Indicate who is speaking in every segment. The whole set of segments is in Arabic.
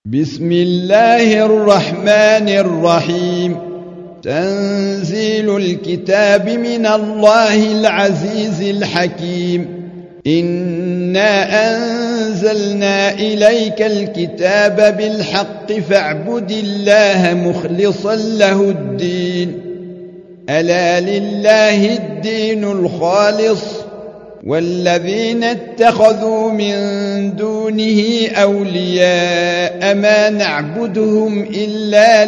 Speaker 1: بسم الله الرحمن الرحيم. تنزيل الكتاب من الله العزيز الحكيم. إنا أنزلنا إليك الكتاب بالحق فاعبد الله مخلصا له الدين. ألا لله الدين الخالص والذين اتخذوا من دونه أولياء ما نعبدهم إلا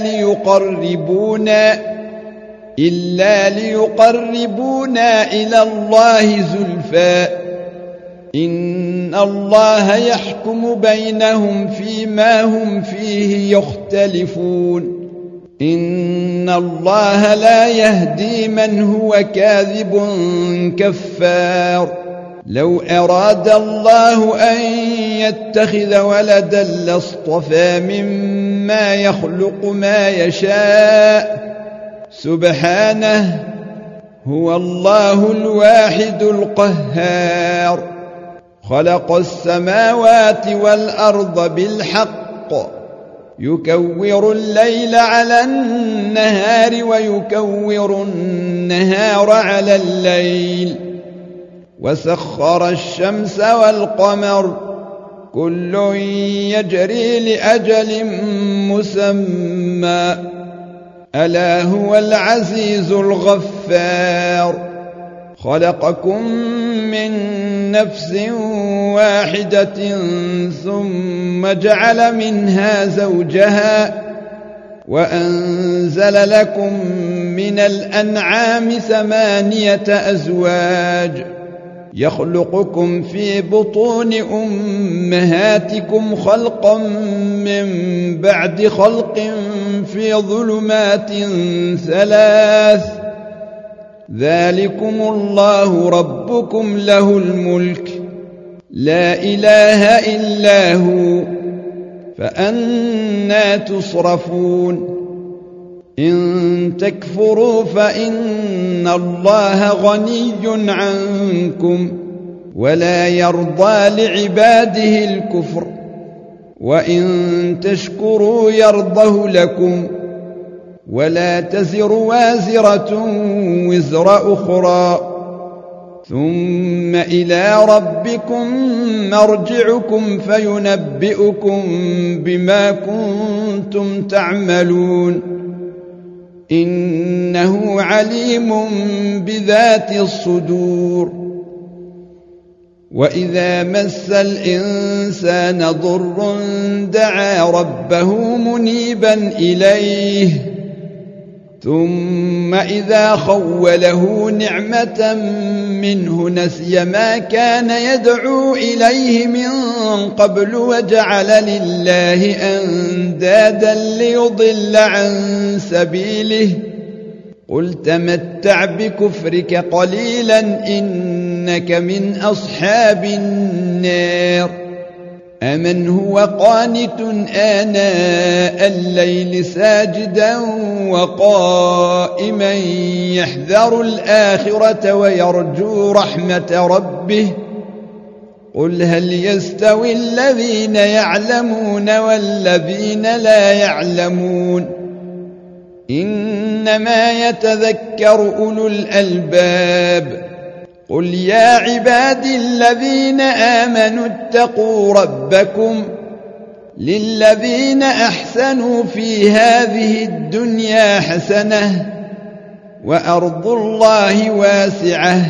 Speaker 1: ليقربونا إلى الله زلفى إن الله يحكم بينهم فيما هم فيه يختلفون. إن الله لا يهدي من هو كاذب كفار. لو أراد الله أن يتخذ ولدا لاصطفى مما يخلق ما يشاء سبحانه هو الله الواحد القهار. خلق السماوات والأرض بالحق يكور الليل على النهار ويكور النهار على الليل وسخر الشمس والقمر كل يجري لأجل مسمى ألا هو العزيز الغفار. خلقكم من نفس واحدة ثم جعل منها زوجها وأنزل لكم من الأنعام 8 أزواج يخلقكم في بطون أمهاتكم خلقا من بعد خلق في ظلمات 3 ذلكم الله ربكم له الملك لا إله إلا هو فأنى تصرفون. إن تكفروا فإن الله غني عنكم ولا يرضى لعباده الكفر وإن تشكروا يرضه لكم ولا تزر وازرة وزر أخرى ثم إلى ربكم مرجعكم فينبئكم بما كنتم تعملون إنه عليم بذات الصدور. وإذا مس الإنسان ضر دعا ربه منيبا إليه ثم إذا خوله نعمة منه نسي ما كان يدعو إليه من قبل وجعل لله أندادا ليضل عن سبيله قل تمتع بكفرك قليلا إنك من أصحاب النار. أمن هو قانت آناء الليل ساجدا وقائما يحذر الآخرة ويرجو رحمة ربه قل هل يستوي الذين يعلمون والذين لا يعلمون إنما يتذكر أولو الألباب. قل يا عبادي الذين آمنوا اتقوا ربكم للذين أحسنوا في هذه الدنيا حسنة وأرض الله واسعة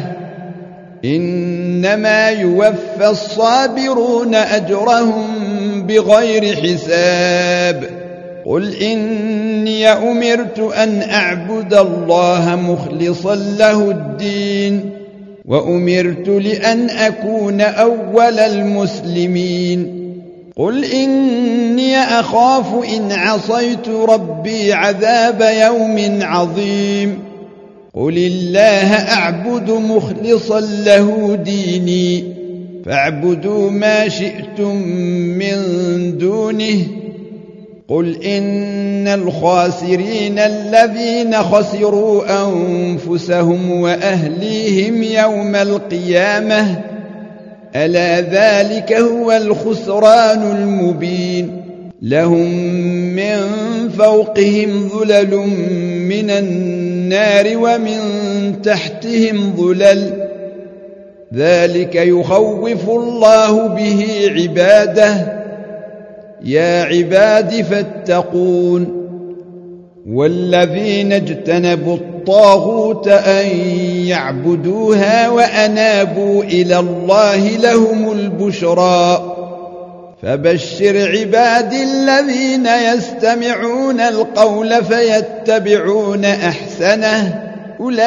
Speaker 1: إنما يوفى الصابرون أجرهم بغير حساب. قل إني أمرت أن أعبد الله مخلصا له الدين وأمرت لأن أكون أول المسلمين. قل إني أخاف إن عصيت ربي عذاب يوم عظيم. قل الله أعبد مخلصا له ديني فاعبدوا ما شئتم من دونه. قل إن الخاسرين الذين خسروا أنفسهم وأهليهم يوم القيامة ألا ذلك هو الخسران المبين. لهم من فوقهم ظلل من النار ومن تحتهم ظلل ذلك يخوف الله به عباده يا عباد فاتقون والذين اجتنبوا الطاغوت أن يعبدوها وأنابوا إلى الله لهم البشرى فبشر عبادي الذين يستمعون القول فيتبعون أحسنه أولئك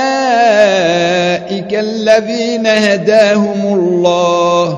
Speaker 1: الذين هداهم الله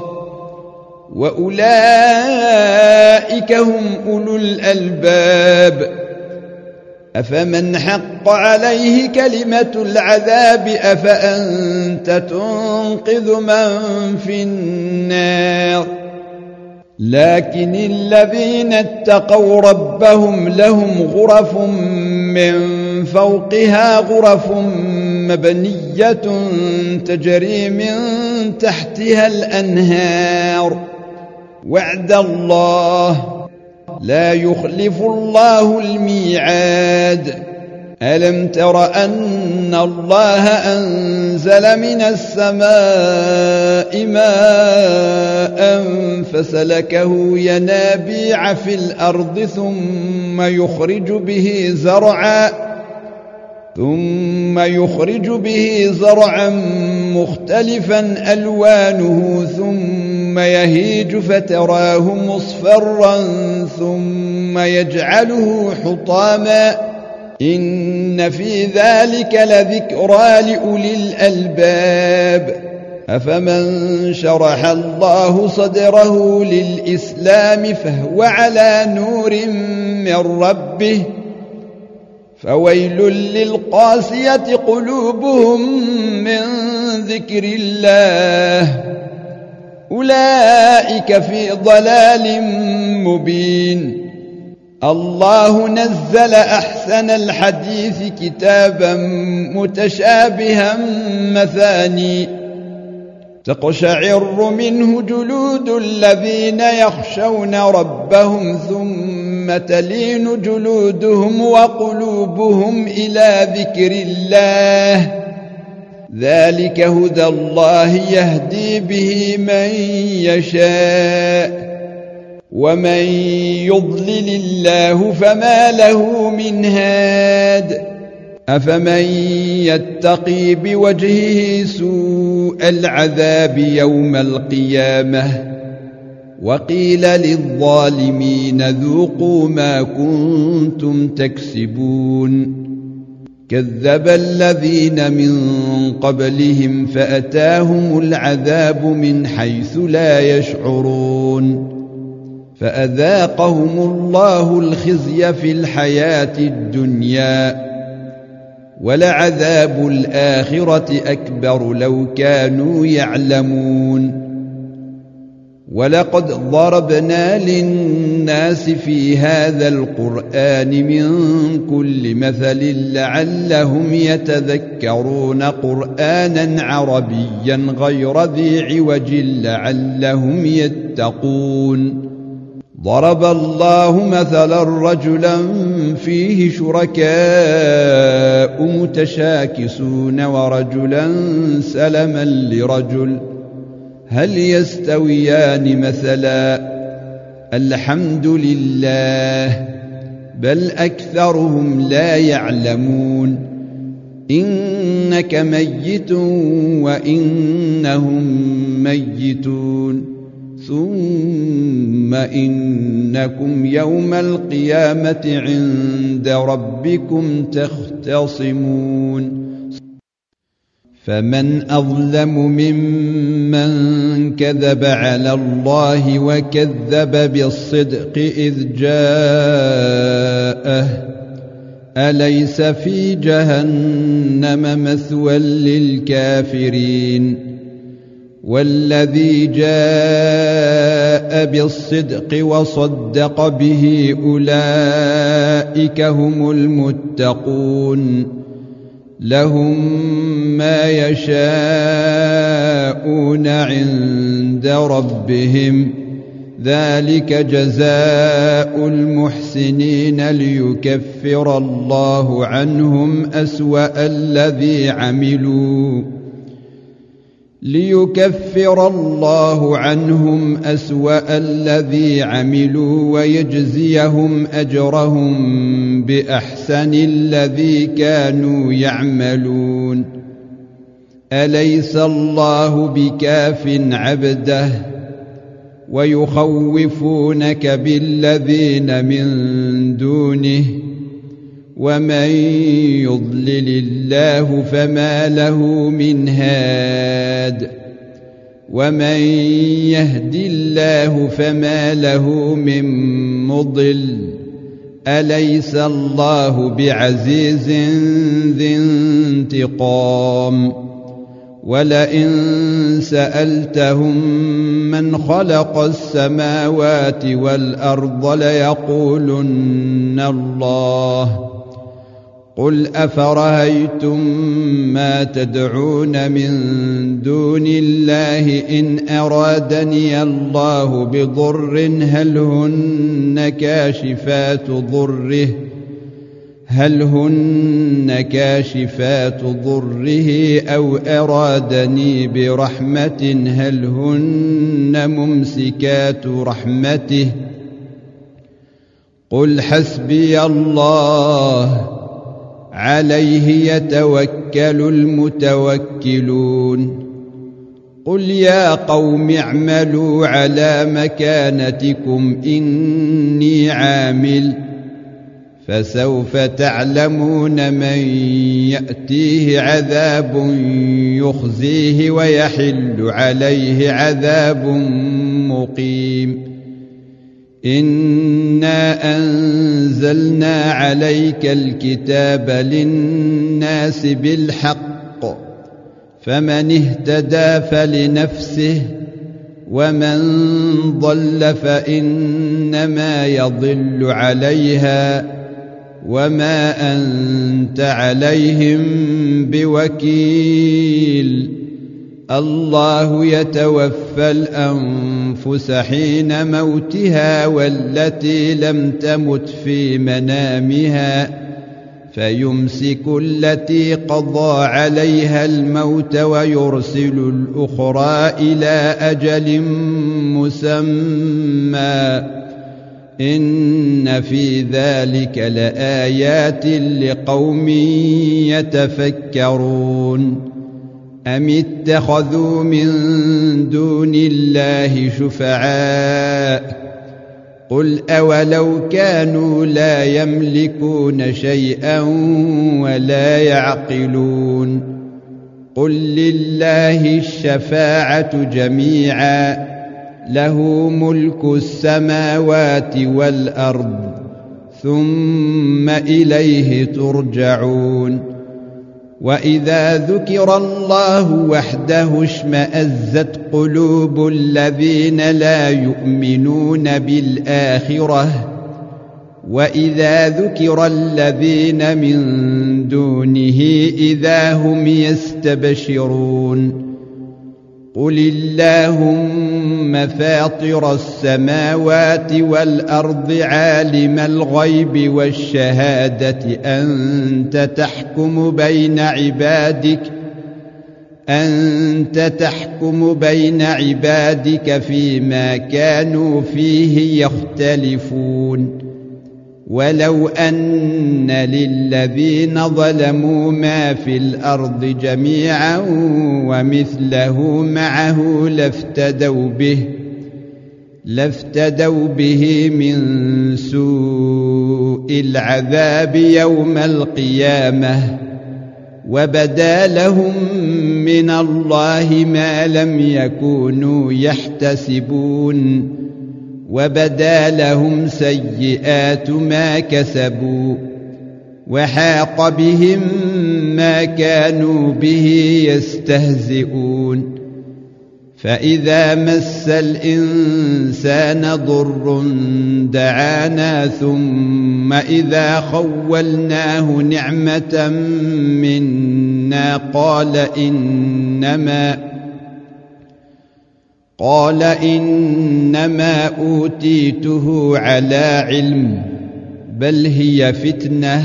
Speaker 1: وأولئك هم أولو الألباب أفمن حق عليه كلمة العذاب أفأنت تنقذ من في النار لكن الذين اتقوا ربهم لهم غرف من فوقها غرف مبنية تجري من تحتها الأنهار وعد الله لا يخلف الله الميعاد ألم تر أن الله أنزل من السماء ماء فسلكه ينابيع في الأرض ثم يخرج به زرعا مختلفا ألوانه ثم يهيج فتراه مصفرا ثم يجعله حطاما إن في ذلك لذكرى لأولي الألباب أفمن شرح الله صدره للإسلام فهو على نور من ربه فويل للقاسية قلوبهم من ذكر الله أولئك في ضلال مبين الله نزل أحسن الحديث كتابا متشابها مثاني تقشعر منه جلود الذين يخشون ربهم ثم تلين جلودهم وقلوبهم إلى ذكر الله ذلك هدى الله يهدي به من يشاء ومن يضلل الله فما له من هاد أفمن يتقي بوجهه سوء العذاب يوم القيامة وقيل للظالمين ذوقوا ما كنتم تكسبون كذب الذين من قبلهم فأتاهم العذاب من حيث لا يشعرون فأذاقهم الله الخزي في الحياة الدنيا ولعذاب الآخرة أكبر لو كانوا يعلمون ولقد ضربنا للناس في هذا القرآن من كل مثل لعلهم يتذكرون قرآنا عربيا غير ذي عوج لعلهم يتقون ضرب الله مثلا رجلا فيه شركاء متشاكسون ورجلا سلما لرجل هل يستويان مثلا الحمد لله بل أكثرهم لا يعلمون إنك ميت وإنهم ميتون ثم إنكم يوم القيامة عند ربكم تختصمون فمن أظلم ممن كذب على الله وكذب بالصدق إذ جاءه أليس في جهنم مثوى للكافرين والذي جاء بالصدق وصدق به أولئك هم المتقون لهم ما يشاءون عند ربهم ذلك جزاء المحسنين ليكفر الله عنهم أسوأ الذي عملوا ويجزيهم أجرهم بأحسن الذي كانوا يعملون. أليس الله بكاف عبده ويخوفونك بالذين من دونه ومن يضلل الله فما له من هاد ومن يهد الله فما له من مضل. أليس الله بعزيز ذي انتقام. ولئن سألتهم من خلق السماوات والأرض ليقولن الله. قل أفرأيتم ما تدعون من دون الله إن أرادني الله بضر هل هن كاشفات ضره أو أرادني برحمة هل هن ممسكات رحمته. قل حسبي الله عليه يتوكل المتوكلون. قل يا قوم اعملوا على مكانتكم إني عامل فسوف تعلمون من يأتيه عذاب يخزيه ويحل عليه عذاب مقيم. إنا أنزلنا عليك الكتاب للناس بالحق فمن اهتدى فلنفسه ومن ضل فإنما يضل عليها وما أنت عليهم بوكيل. الله يتوفى الأنفس حين موتها والتي لم تمت في منامها فيمسك التي قضى عليها الموت ويرسل الأخرى إلى أجل مسمى. إن في ذلك لآيات لقوم يتفكرون. أم اتخذوا من دون الله شفعاء قل أولو كانوا لا يملكون شيئا ولا يعقلون. قل لله الشفاعة جميعا له ملك السماوات والأرض ثم إليه ترجعون. وإذا ذكر الله وحده اشمأزت قلوب الذين لا يؤمنون بالآخرة وإذا ذكر الذين من دونه إذا هم يستبشرون. قل اللهم فاطر السماوات والأرض عالم الغيب والشهادة أنت تحكم بين عبادك فيما كانوا فيه يختلفون. ولو أن للذين ظلموا ما في الأرض جميعا ومثله معه لافتدوا به من سوء العذاب يوم القيامة وبدا لهم من الله ما لم يكونوا يحتسبون وبدا لهم سيئات ما كسبوا وحاق بهم ما كانوا به يستهزئون. فإذا مس الإنسان ضر دعانا ثم إذا خولناه نعمة منا قال إنما أوتيته على علم بل هي فتنة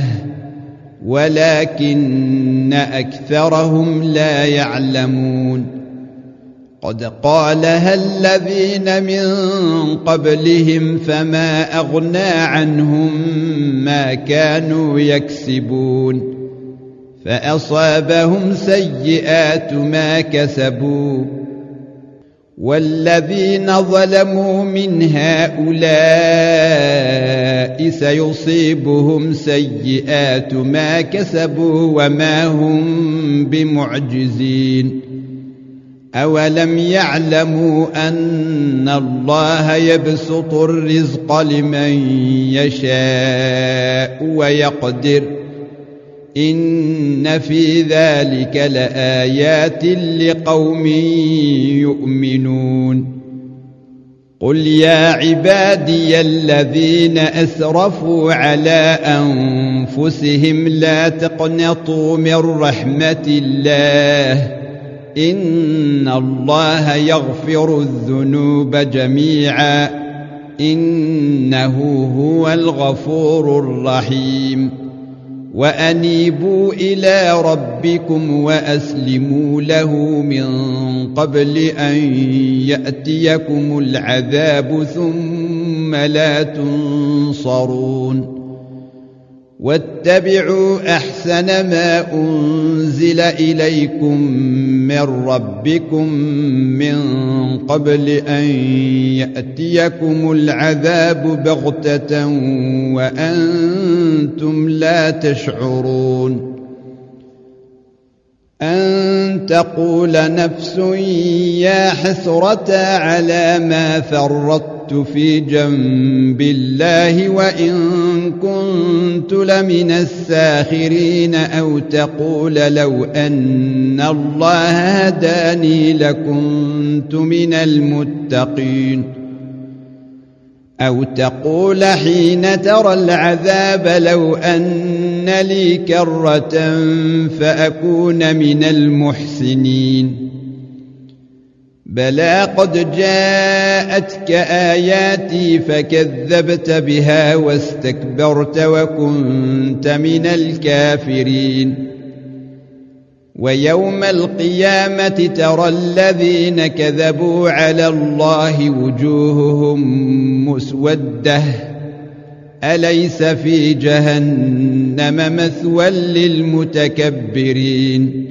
Speaker 1: ولكن أكثرهم لا يعلمون قد قالها الذين من قبلهم فما أغنى عنهم ما كانوا يكسبون فأصابهم سيئات ما كسبوا والذين ظلموا من هؤلاء سيصيبهم سيئات ما كسبوا وما هم بمعجزين أولم يعلموا أن الله يبسط الرزق لمن يشاء ويقدر إن في ذلك لآيات لقوم يؤمنون قل يا عبادي الذين أسرفوا على أنفسهم لا تقنطوا من رحمة الله إن الله يغفر الذنوب جميعا إنه هو الغفور الرحيم وأنيبوا إلى ربكم وأسلموا له من قبل أن يأتيكم العذاب ثم لا تنصرون واتبعوا أحسن ما أنزل إليكم من ربكم من قبل أن يأتيكم العذاب بغتة وأنتم لا تشعرون أن تقول نفس يا حسرة على ما فرطت في جنب الله وإن كنت لمن الساخرين أو تقول لو أن الله هداني لكنت من المتقين أو تقول حين ترى العذاب لو أن لي كرة فأكون من المحسنين بلى قد جاءتك آياتي فكذبت بها واستكبرت وكنت من الكافرين ويوم القيامة ترى الذين كذبوا على الله وجوههم مسودة أليس في جهنم مثوى للمتكبرين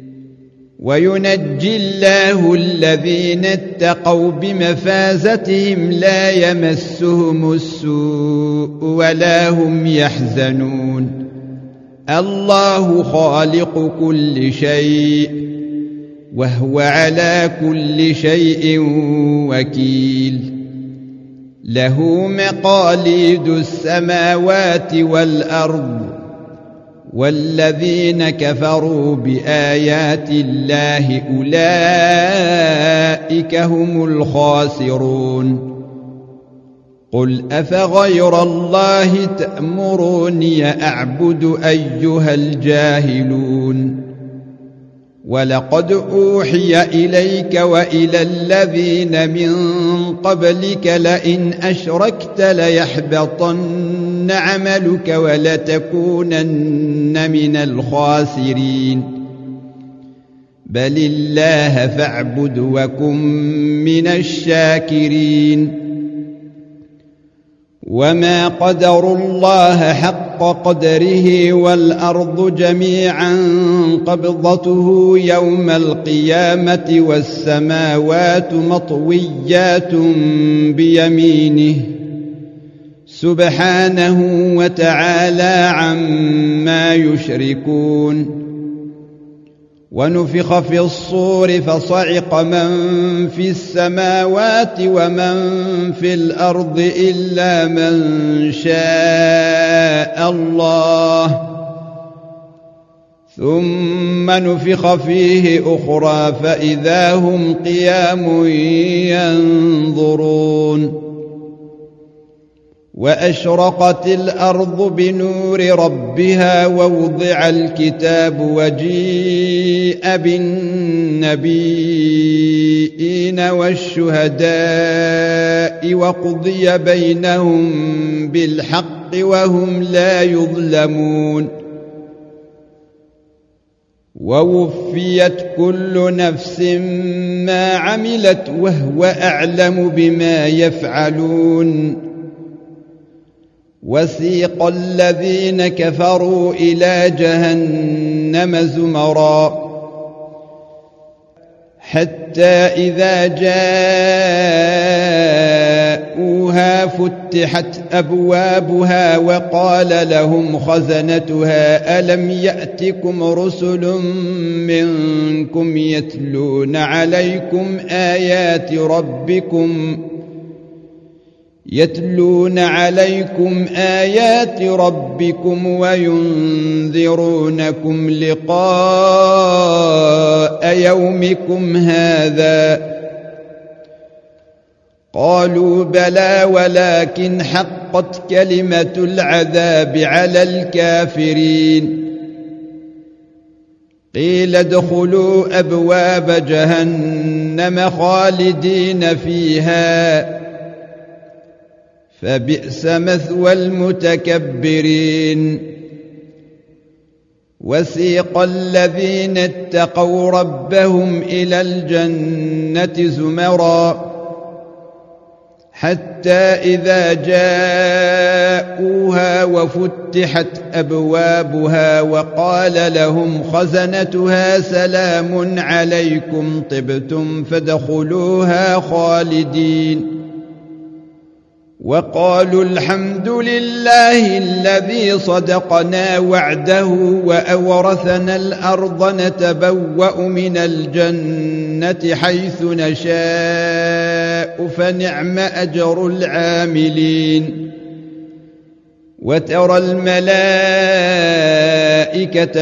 Speaker 1: وينجي الله الذين اتقوا بمفازتهم لا يمسهم السوء ولا هم يحزنون الله خالق كل شيء وهو على كل شيء وكيل له مقاليد السماوات والأرض والذين كفروا بآيات الله أولئك هم الخاسرون قل أفغير الله تأمروني أعبد أيها الجاهلون ولقد أوحي إليك وإلى الذين من قبلك لئن أشركت ليحبطن عملك ولتكونن من الخاسرين بل الله فاعبد وكن من الشاكرين وما قدروا الله حق قدره والأرض جميعا قبضته يوم القيامة والسماوات مطويات بيمينه سبحانه وتعالى عما يشركون ونفخ في الصور فصعق من في السماوات ومن في الأرض إلا من شاء الله ثم نفخ فيه أخرى فإذا هم قيام ينظرون وأشرقت الأرض بنور ربها ووضع الكتاب وجيء بالنبيين والشهداء وقضي بينهم بالحق وهم لا يظلمون ووفيت كل نفس ما عملت وهو أعلم بما يفعلون وسيق الذين كفروا إلى جهنم زمرا حتى إذا جاءوها فتحت أبوابها وقال لهم خزنتها ألم يأتكم رسل منكم يتلون عليكم آيات ربكم وينذرونكم لقاء يومكم هذا قالوا بلى ولكن حقت كلمة العذاب على الكافرين قيل ادخلوا أبواب جهنم خالدين فيها فبئس مثوى المتكبرين وسيق الذين اتقوا ربهم إلى الجنة زمرا حتى إذا جاءوها وفتحت أبوابها وقال لهم خزنتها سلام عليكم طبتم فادخلوها خالدين وقالوا الحمد لله الذي صدقنا وعده وأورثنا الأرض نتبوأ من الجنة حيث نشاء فنعم أجر العاملين وترى الملائكة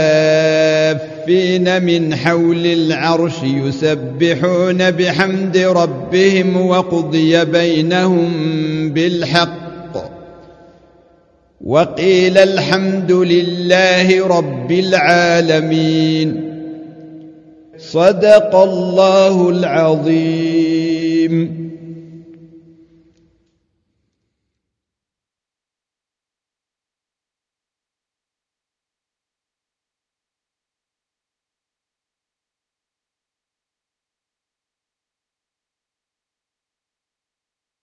Speaker 1: حافين من حول العرش يسبحون بحمد ربهم وقضي بينهم بالحق وقيل الحمد لله رب العالمين صدق الله العظيم.